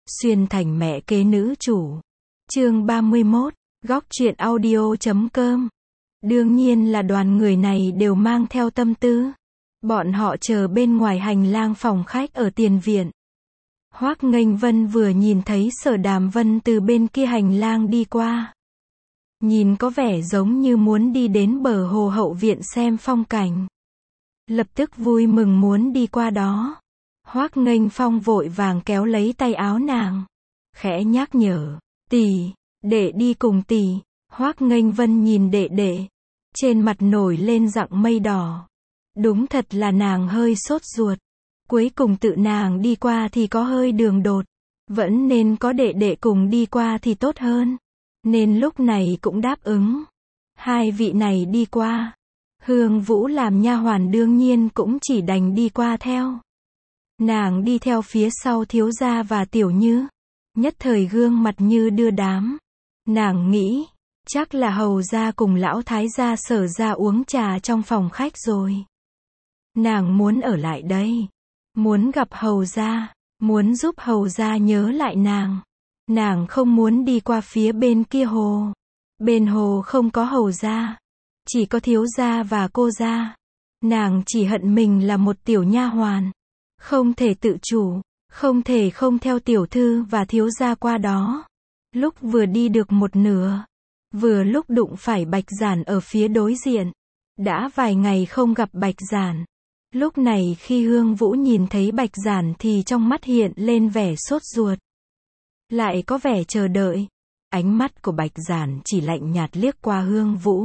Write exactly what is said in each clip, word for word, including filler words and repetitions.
Xuyên thành mẹ kế nữ chủ. Chương ba mươi mốt, góc truyện audio chấm com. Đương nhiên là đoàn người này đều mang theo tâm tư. Bọn họ chờ bên ngoài hành lang phòng khách ở tiền viện. Hoắc Nghênh Vân vừa nhìn thấy Sở Đàm Vân từ bên kia hành lang đi qua. Nhìn có vẻ giống như muốn đi đến bờ hồ hậu viện xem phong cảnh. Lập tức vui mừng muốn đi qua đó. Hoắc Nghênh Phong vội vàng kéo lấy tay áo nàng. Khẽ nhắc nhở, tỷ, đệ đi cùng tỷ. Hoắc Nghênh Vân nhìn đệ đệ. Trên mặt nổi lên giặng mây đỏ. Đúng thật là nàng hơi sốt ruột. Cuối cùng tự nàng đi qua thì có hơi đường đột. Vẫn nên có đệ đệ cùng đi qua thì tốt hơn. Nên lúc này cũng đáp ứng. Hai vị này đi qua. Hương Vũ làm nha hoàn đương nhiên cũng chỉ đành đi qua theo. Nàng đi theo phía sau thiếu gia và tiểu như. Nhất thời gương mặt như đưa đám. Nàng nghĩ, chắc là hầu gia cùng lão thái gia Sở gia uống trà trong phòng khách rồi. Nàng muốn ở lại đây. Muốn gặp hầu gia. Muốn giúp hầu gia nhớ lại nàng. Nàng không muốn đi qua phía bên kia hồ. Bên hồ không có hầu gia. Chỉ có thiếu gia và cô gia. Nàng chỉ hận mình là một tiểu nha hoàn. Không thể tự chủ. Không thể không theo tiểu thư và thiếu gia qua đó. Lúc vừa đi được một nửa. Vừa lúc đụng phải Bạch Giản ở phía đối diện. Đã vài ngày không gặp Bạch Giản. Lúc này khi Hương Vũ nhìn thấy Bạch Giản thì trong mắt hiện lên vẻ sốt ruột. Lại có vẻ chờ đợi. Ánh mắt của Bạch Giản chỉ lạnh nhạt liếc qua Hương Vũ.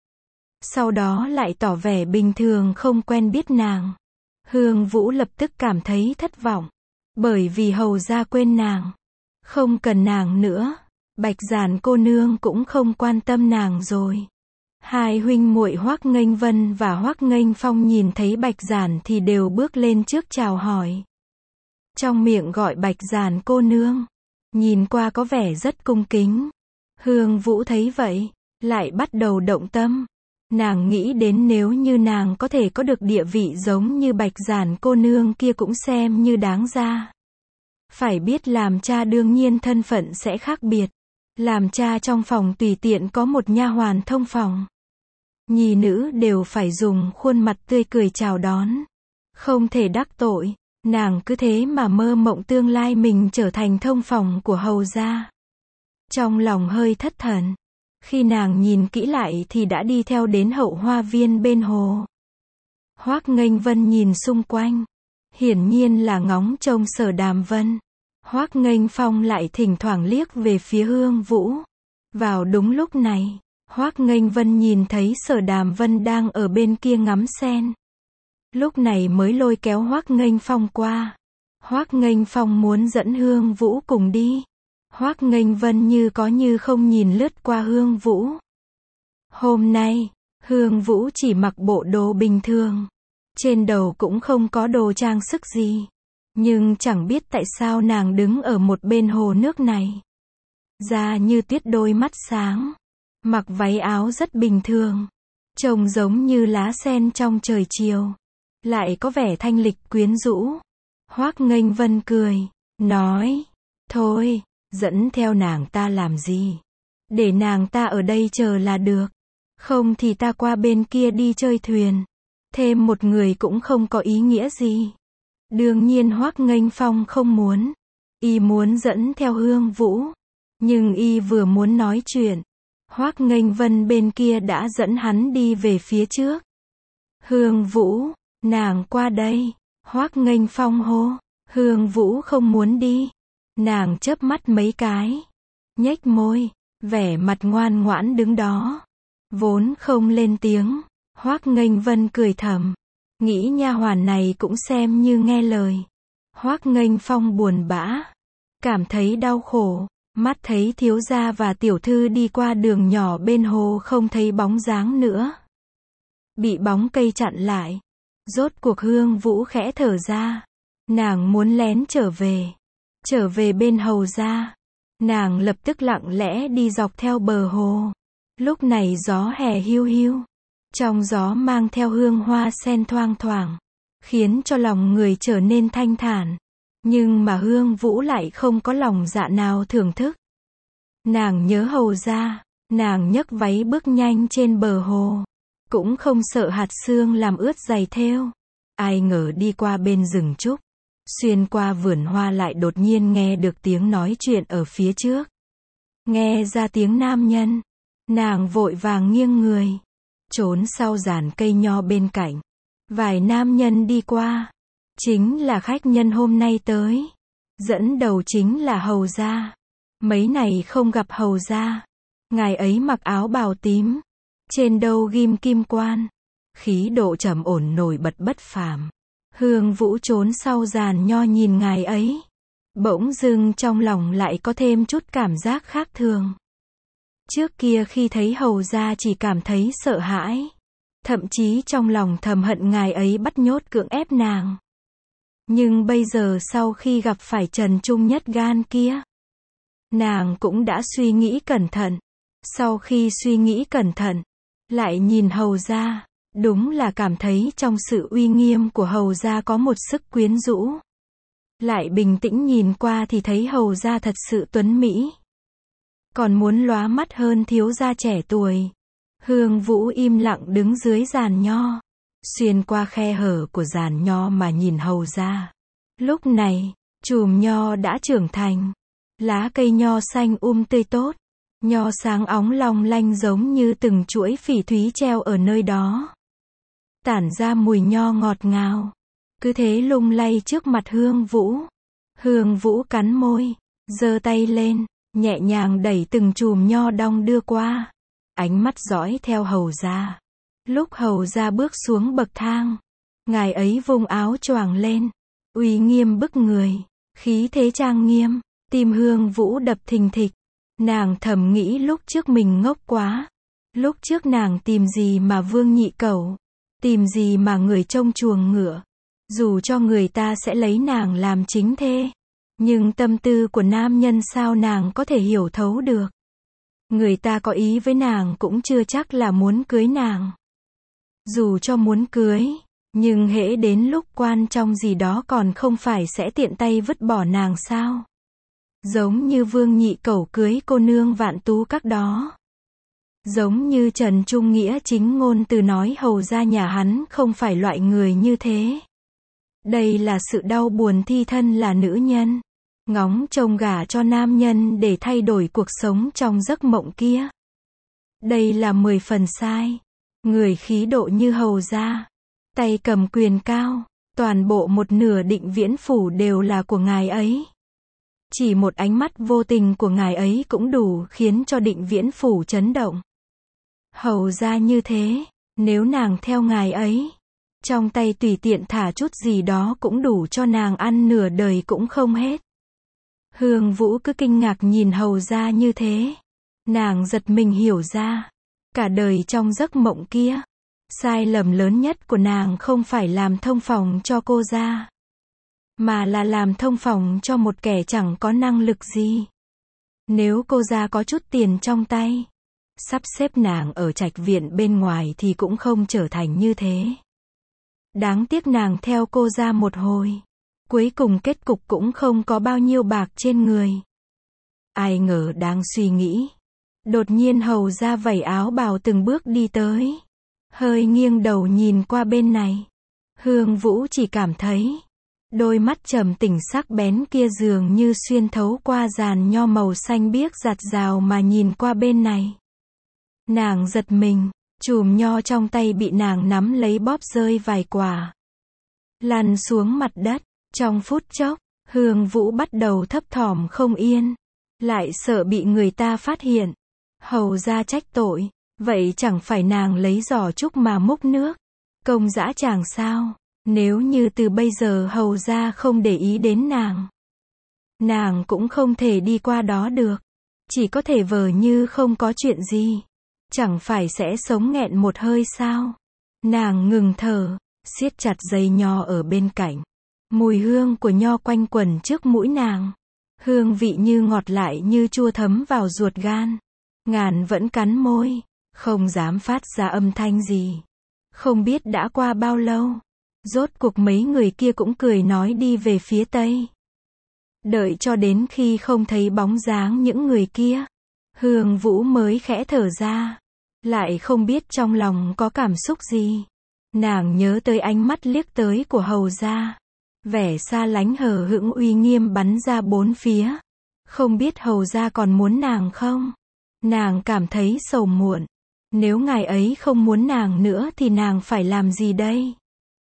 Sau đó lại tỏ vẻ bình thường không quen biết nàng. Hương Vũ lập tức cảm thấy thất vọng. Bởi vì hầu gia quên nàng. Không cần nàng nữa. Bạch Giản cô nương cũng không quan tâm nàng rồi. Hai huynh muội Hoắc Nghênh Vân và Hoắc Nghênh Phong nhìn thấy Bạch Giản thì đều bước lên trước chào hỏi. Trong miệng gọi Bạch Giản cô nương. Nhìn qua có vẻ rất cung kính. Hương Vũ thấy vậy, lại bắt đầu động tâm. Nàng nghĩ đến nếu như nàng có thể có được địa vị giống như Bạch Giản cô nương kia cũng xem như đáng ra. Phải biết làm cha đương nhiên thân phận sẽ khác biệt. Làm cha trong phòng tùy tiện có một nha hoàn thông phòng. Nhi nữ đều phải dùng khuôn mặt tươi cười chào đón. Không thể đắc tội. Nàng cứ thế mà mơ mộng tương lai mình trở thành thông phòng của hầu gia. Trong lòng hơi thất thần. Khi nàng nhìn kỹ lại thì đã đi theo đến hậu hoa viên bên hồ. Hoắc Nghênh Vân nhìn xung quanh. Hiển nhiên là ngóng trông Sở Đàm Vân. Hoắc Nghênh Phong lại thỉnh thoảng liếc về phía Hương Vũ. Vào đúng lúc này, Hoắc Nghênh Vân nhìn thấy Sở Đàm Vân đang ở bên kia ngắm sen. Lúc này mới lôi kéo Hoắc Nghênh Phong qua. Hoắc Nghênh Phong muốn dẫn Hương Vũ cùng đi. Hoắc Nghênh Vân như có như không nhìn lướt qua Hương Vũ. Hôm nay, Hương Vũ chỉ mặc bộ đồ bình thường. Trên đầu cũng không có đồ trang sức gì. Nhưng chẳng biết tại sao nàng đứng ở một bên hồ nước này. Da như tuyết, đôi mắt sáng. Mặc váy áo rất bình thường. Trông giống như lá sen trong trời chiều. Lại có vẻ thanh lịch quyến rũ. Hoắc Nghênh Vân cười, nói, thôi, dẫn theo nàng ta làm gì? Để nàng ta ở đây chờ là được. Không thì ta qua bên kia đi chơi thuyền. Thêm một người cũng không có ý nghĩa gì. Đương nhiên Hoắc Nghênh Phong không muốn. Y muốn dẫn theo Hương Vũ. Nhưng y vừa muốn nói chuyện. Hoắc Nghênh Vân bên kia đã dẫn hắn đi về phía trước. Hương Vũ, nàng qua đây. Hoắc Nghênh Phong hô. Hương Vũ không muốn đi. Nàng chớp mắt mấy cái. Nhếch môi. Vẻ mặt ngoan ngoãn đứng đó. Vốn không lên tiếng. Hoắc Nghênh Vân cười thầm. Nghĩ nha hoàn này cũng xem như nghe lời. Hoắc Nghênh Phong buồn bã. Cảm thấy đau khổ. Mắt thấy thiếu gia và tiểu thư đi qua đường nhỏ bên hồ không thấy bóng dáng nữa. Bị bóng cây chặn lại. Rốt cuộc Hương Vũ khẽ thở ra. Nàng muốn lén trở về. Trở về bên hầu gia. Nàng lập tức lặng lẽ đi dọc theo bờ hồ. Lúc này gió hè hiu hiu. Trong gió mang theo hương hoa sen thoang thoảng. Khiến cho lòng người trở nên thanh thản. Nhưng mà Hương Vũ lại không có lòng dạ nào thưởng thức. Nàng nhớ Hầu gia, nàng nhấc váy bước nhanh trên bờ hồ. Cũng không sợ hạt sương làm ướt giày thêu. Ai ngờ đi qua bên rừng trúc, xuyên qua vườn hoa lại đột nhiên nghe được tiếng nói chuyện ở phía trước. Nghe ra tiếng nam nhân, nàng vội vàng nghiêng người, trốn sau giàn cây nho bên cạnh. Vài nam nhân đi qua, chính là khách nhân hôm nay tới. Dẫn đầu chính là Hầu gia. Mấy này không gặp Hầu gia. Ngài ấy mặc áo bào tím, trên đầu ghim kim quan, khí độ trầm ổn nổi bật bất phàm. Hương Vũ trốn sau giàn nho nhìn ngài ấy, bỗng dưng trong lòng lại có thêm chút cảm giác khác thường. Trước kia khi thấy Hầu gia chỉ cảm thấy sợ hãi, thậm chí trong lòng thầm hận ngài ấy bắt nhốt cưỡng ép nàng. Nhưng bây giờ sau khi gặp phải Trần Trung Nhất gan kia, nàng cũng đã suy nghĩ cẩn thận. Sau khi suy nghĩ cẩn thận, lại nhìn Hầu gia, đúng là cảm thấy trong sự uy nghiêm của Hầu gia có một sức quyến rũ. Lại bình tĩnh nhìn qua thì thấy Hầu gia thật sự tuấn mỹ. Còn muốn lóa mắt hơn thiếu gia trẻ tuổi. Hương Vũ im lặng đứng dưới giàn nho, xuyên qua khe hở của giàn nho mà nhìn Hầu gia. Lúc này, chùm nho đã trưởng thành, lá cây nho xanh um tươi tốt, nho sáng óng long lanh giống như từng chuỗi phỉ thúy treo ở nơi đó, tản ra mùi nho ngọt ngào, cứ thế lung lay trước mặt Hương Vũ. Hương Vũ cắn môi, giơ tay lên, nhẹ nhàng đẩy từng chùm nho đong đưa qua, ánh mắt dõi theo Hầu gia. Lúc Hầu gia bước xuống bậc thang, ngài ấy vung áo choàng lên, uy nghiêm bức người, khí thế trang nghiêm. Tim Hương Vũ đập thình thịch. Nàng thầm nghĩ lúc trước mình ngốc quá. Lúc trước nàng tìm gì mà vương nhị cẩu, tìm gì mà người trông chuồng ngựa. Dù cho người ta sẽ lấy nàng làm chính thê, nhưng tâm tư của nam nhân sao nàng có thể hiểu thấu được. Người ta có ý với nàng cũng chưa chắc là muốn cưới nàng. Dù cho muốn cưới, nhưng hễ đến lúc quan trọng gì đó còn không phải sẽ tiện tay vứt bỏ nàng sao? Giống như vương nhị cẩu cưới cô nương Vạn Tú Các đó. Giống như Trần Trung Nghĩa chính ngôn từ nói Hầu gia nhà hắn không phải loại người như thế. Đây là sự đau buồn thi thân là nữ nhân, ngóng trông gả cho nam nhân để thay đổi cuộc sống trong giấc mộng kia. Đây là mười phần sai. Người khí độ như Hầu gia, tay cầm quyền cao, toàn bộ một nửa Định Viễn phủ đều là của ngài ấy. Chỉ một ánh mắt vô tình của ngài ấy cũng đủ khiến cho Định Viễn phủ chấn động. Hầu gia như thế, nếu nàng theo ngài ấy, trong tay tùy tiện thả chút gì đó cũng đủ cho nàng ăn nửa đời cũng không hết. Hương Vũ cứ kinh ngạc nhìn Hầu gia như thế. Nàng giật mình hiểu ra, cả đời trong giấc mộng kia, sai lầm lớn nhất của nàng không phải làm thông phòng cho cô gia, mà là làm thông phòng cho một kẻ chẳng có năng lực gì. Nếu cô gia có chút tiền trong tay, sắp xếp nàng ở trạch viện bên ngoài thì cũng không trở thành như thế. Đáng tiếc nàng theo cô gia một hồi, cuối cùng kết cục cũng không có bao nhiêu bạc trên người. Ai ngờ đang suy nghĩ, đột nhiên Hầu gia vẩy áo bào từng bước đi tới, hơi nghiêng đầu nhìn qua bên này. Hương Vũ chỉ cảm thấy đôi mắt trầm tỉnh sắc bén kia dường như xuyên thấu qua giàn nho màu xanh biếc giạt rào mà nhìn qua bên này. Nàng giật mình, chùm nho trong tay bị nàng nắm lấy bóp rơi vài quả, lăn xuống mặt đất. Trong phút chốc, Hương Vũ bắt đầu thấp thỏm không yên, lại sợ bị người ta phát hiện. Hầu gia trách tội, vậy chẳng phải nàng lấy giỏ trúc mà múc nước, công dã tràng sao? Nếu như từ bây giờ Hầu gia không để ý đến nàng, nàng cũng không thể đi qua đó được, chỉ có thể vờ như không có chuyện gì, chẳng phải sẽ sống nghẹn một hơi sao? Nàng ngừng thở, siết chặt dây nho ở bên cạnh. Mùi hương của nho quanh quẩn trước mũi nàng, hương vị như ngọt lại như chua thấm vào ruột gan. Ngàn vẫn cắn môi, không dám phát ra âm thanh gì. Không biết đã qua bao lâu, rốt cuộc mấy người kia cũng cười nói đi về phía tây. Đợi cho đến khi không thấy bóng dáng những người kia, Hương Vũ mới khẽ thở ra. Lại không biết trong lòng có cảm xúc gì. Nàng nhớ tới ánh mắt liếc tới của hầu gia. Vẻ xa lánh hờ hững uy nghiêm bắn ra bốn phía. Không biết hầu gia còn muốn nàng không? Nàng cảm thấy sầu muộn. Nếu ngài ấy không muốn nàng nữa thì nàng phải làm gì đây?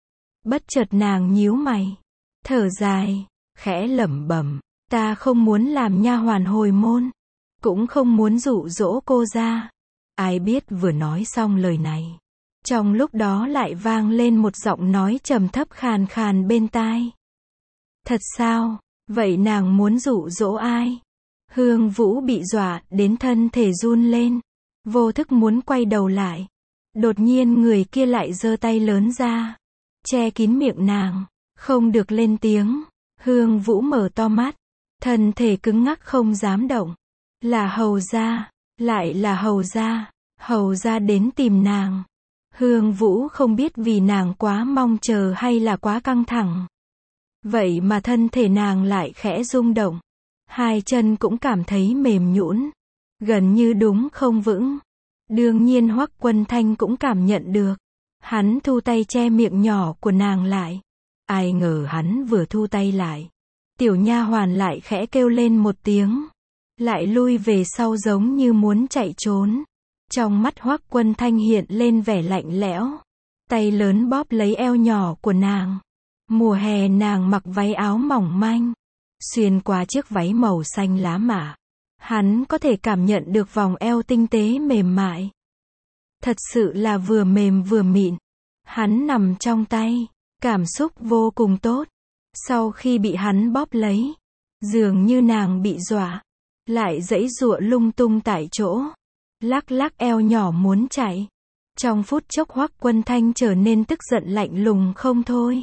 Bất chợt nàng nhíu mày, thở dài, khẽ lẩm bẩm, ta không muốn làm nha hoàn hồi môn, cũng không muốn dụ dỗ cô ra. Ai biết vừa nói xong lời này, trong lúc đó lại vang lên một giọng nói trầm thấp khàn khàn bên tai. Thật sao? Vậy nàng muốn dụ dỗ ai? Hương Vũ bị dọa đến thân thể run lên, vô thức muốn quay đầu lại. Đột nhiên người kia lại giơ tay lớn ra, che kín miệng nàng, không được lên tiếng. Hương Vũ mở to mắt, thân thể cứng ngắc không dám động. Là hầu gia, lại là hầu gia, hầu gia đến tìm nàng. Hương Vũ không biết vì nàng quá mong chờ hay là quá căng thẳng. Vậy mà thân thể nàng lại khẽ rung động. Hai chân cũng cảm thấy mềm nhũn, gần như đúng không vững. Đương nhiên Hoắc Quân Thanh cũng cảm nhận được. Hắn thu tay che miệng nhỏ của nàng lại. Ai ngờ hắn vừa thu tay lại, tiểu nha hoàn lại khẽ kêu lên một tiếng, lại lui về sau giống như muốn chạy trốn. Trong mắt Hoắc Quân Thanh hiện lên vẻ lạnh lẽo, tay lớn bóp lấy eo nhỏ của nàng. Mùa hè nàng mặc váy áo mỏng manh, xuyên qua chiếc váy màu xanh lá mạ. Hắn có thể cảm nhận được vòng eo tinh tế mềm mại. Thật sự là vừa mềm vừa mịn. Hắn nằm trong tay, cảm xúc vô cùng tốt. Sau khi bị hắn bóp lấy, dường như nàng bị dọa, lại giãy giụa lung tung tại chỗ, lắc lắc eo nhỏ muốn chạy. Trong phút chốc Hoắc Quân Thanh trở nên tức giận lạnh lùng không thôi.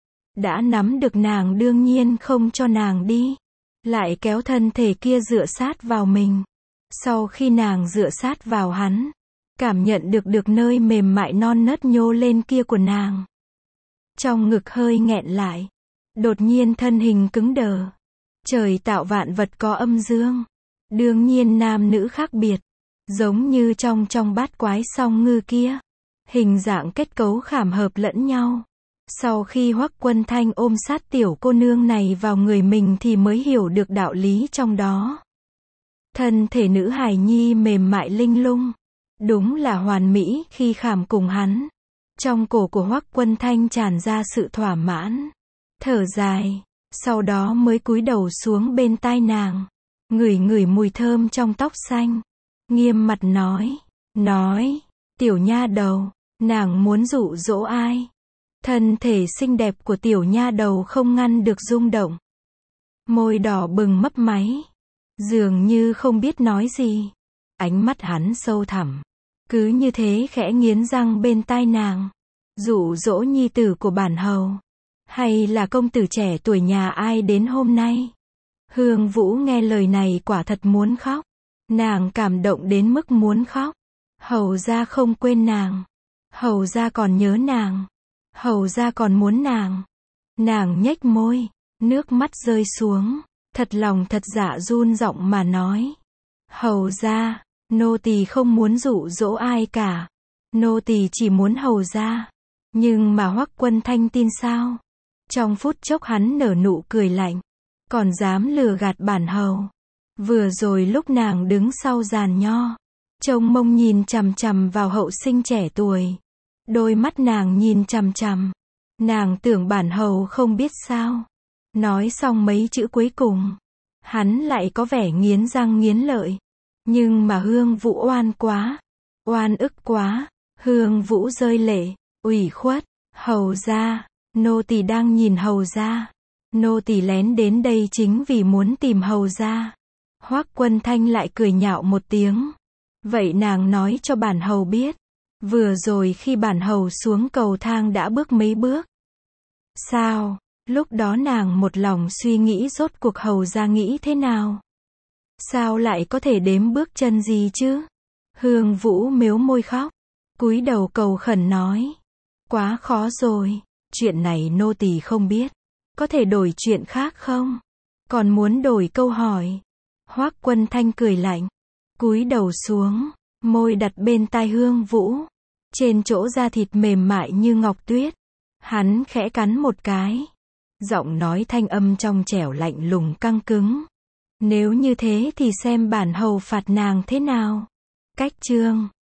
Đã nắm được nàng đương nhiên không cho nàng đi, lại kéo thân thể kia dựa sát vào mình. Sau khi nàng dựa sát vào hắn, cảm nhận được được nơi mềm mại non nớt nhô lên kia của nàng, trong ngực hơi nghẹn lại, đột nhiên thân hình cứng đờ. Trời tạo vạn vật có âm dương, đương nhiên nam nữ khác biệt, giống như trong trong bát quái song ngư kia, hình dạng kết cấu khảm hợp lẫn nhau. Sau khi Hoắc Quân Thanh ôm sát tiểu cô nương này vào người mình thì mới hiểu được đạo lý trong đó. Thân thể nữ hài nhi mềm mại linh lung, đúng là hoàn mỹ khi khảm cùng hắn. Trong cổ của Hoắc Quân Thanh tràn ra sự thỏa mãn, thở dài, sau đó mới cúi đầu xuống bên tai nàng, ngửi ngửi mùi thơm trong tóc xanh, nghiêm mặt nói, nói, tiểu nha đầu, nàng muốn dụ dỗ ai? Thân thể xinh đẹp của tiểu nha đầu không ngăn được rung động. Môi đỏ bừng mấp máy, dường như không biết nói gì. Ánh mắt hắn sâu thẳm, cứ như thế khẽ nghiến răng bên tai nàng. Dụ dỗ nhi tử của bản hầu, hay là công tử trẻ tuổi nhà ai đến hôm nay? Hương Vũ nghe lời này quả thật muốn khóc. Nàng cảm động đến mức muốn khóc. Hầu gia không quên nàng, hầu gia còn nhớ nàng, hầu gia còn muốn nàng. Nàng nhếch môi, nước mắt rơi xuống, thật lòng thật dạ run giọng mà nói. Hầu gia, nô tỳ không muốn dụ dỗ ai cả, nô tỳ chỉ muốn hầu gia. Nhưng mà Hoắc Quân Thanh tin sao? Trong phút chốc hắn nở nụ cười lạnh, còn dám lừa gạt bản hầu. Vừa rồi lúc nàng đứng sau giàn nho, trông mông nhìn chằm chằm vào hậu sinh trẻ tuổi, đôi mắt nàng nhìn chằm chằm, nàng tưởng bản hầu không biết sao. Nói xong mấy chữ cuối cùng, hắn lại có vẻ nghiến răng nghiến lợi. Nhưng mà Hương Vũ oan quá, oan ức quá. Hương Vũ rơi lệ, ủy khuất, hầu gia, nô tỳ đang nhìn hầu gia, nô tỳ lén đến đây chính vì muốn tìm hầu gia. Hoắc Quân Thanh lại cười nhạo một tiếng. Vậy nàng nói cho bản hầu biết, vừa rồi khi bản hầu xuống cầu thang đã bước mấy bước? Sao? Lúc đó nàng một lòng suy nghĩ rốt cuộc hầu gia nghĩ thế nào? Sao lại có thể đếm bước chân gì chứ? Hương Vũ mếu môi khóc, cúi đầu cầu khẩn nói. Quá khó rồi, chuyện này nô tỳ không biết, có thể đổi chuyện khác không? Còn muốn đổi câu hỏi. Hoắc Quân Thanh cười lạnh. Cúi đầu xuống. Môi đặt bên tai Hương Vũ. Trên chỗ da thịt mềm mại như ngọc tuyết. Hắn khẽ cắn một cái. Giọng nói thanh âm trong trẻo lạnh lùng căng cứng. Nếu như thế thì xem bản hầu phạt nàng thế nào. Cách chương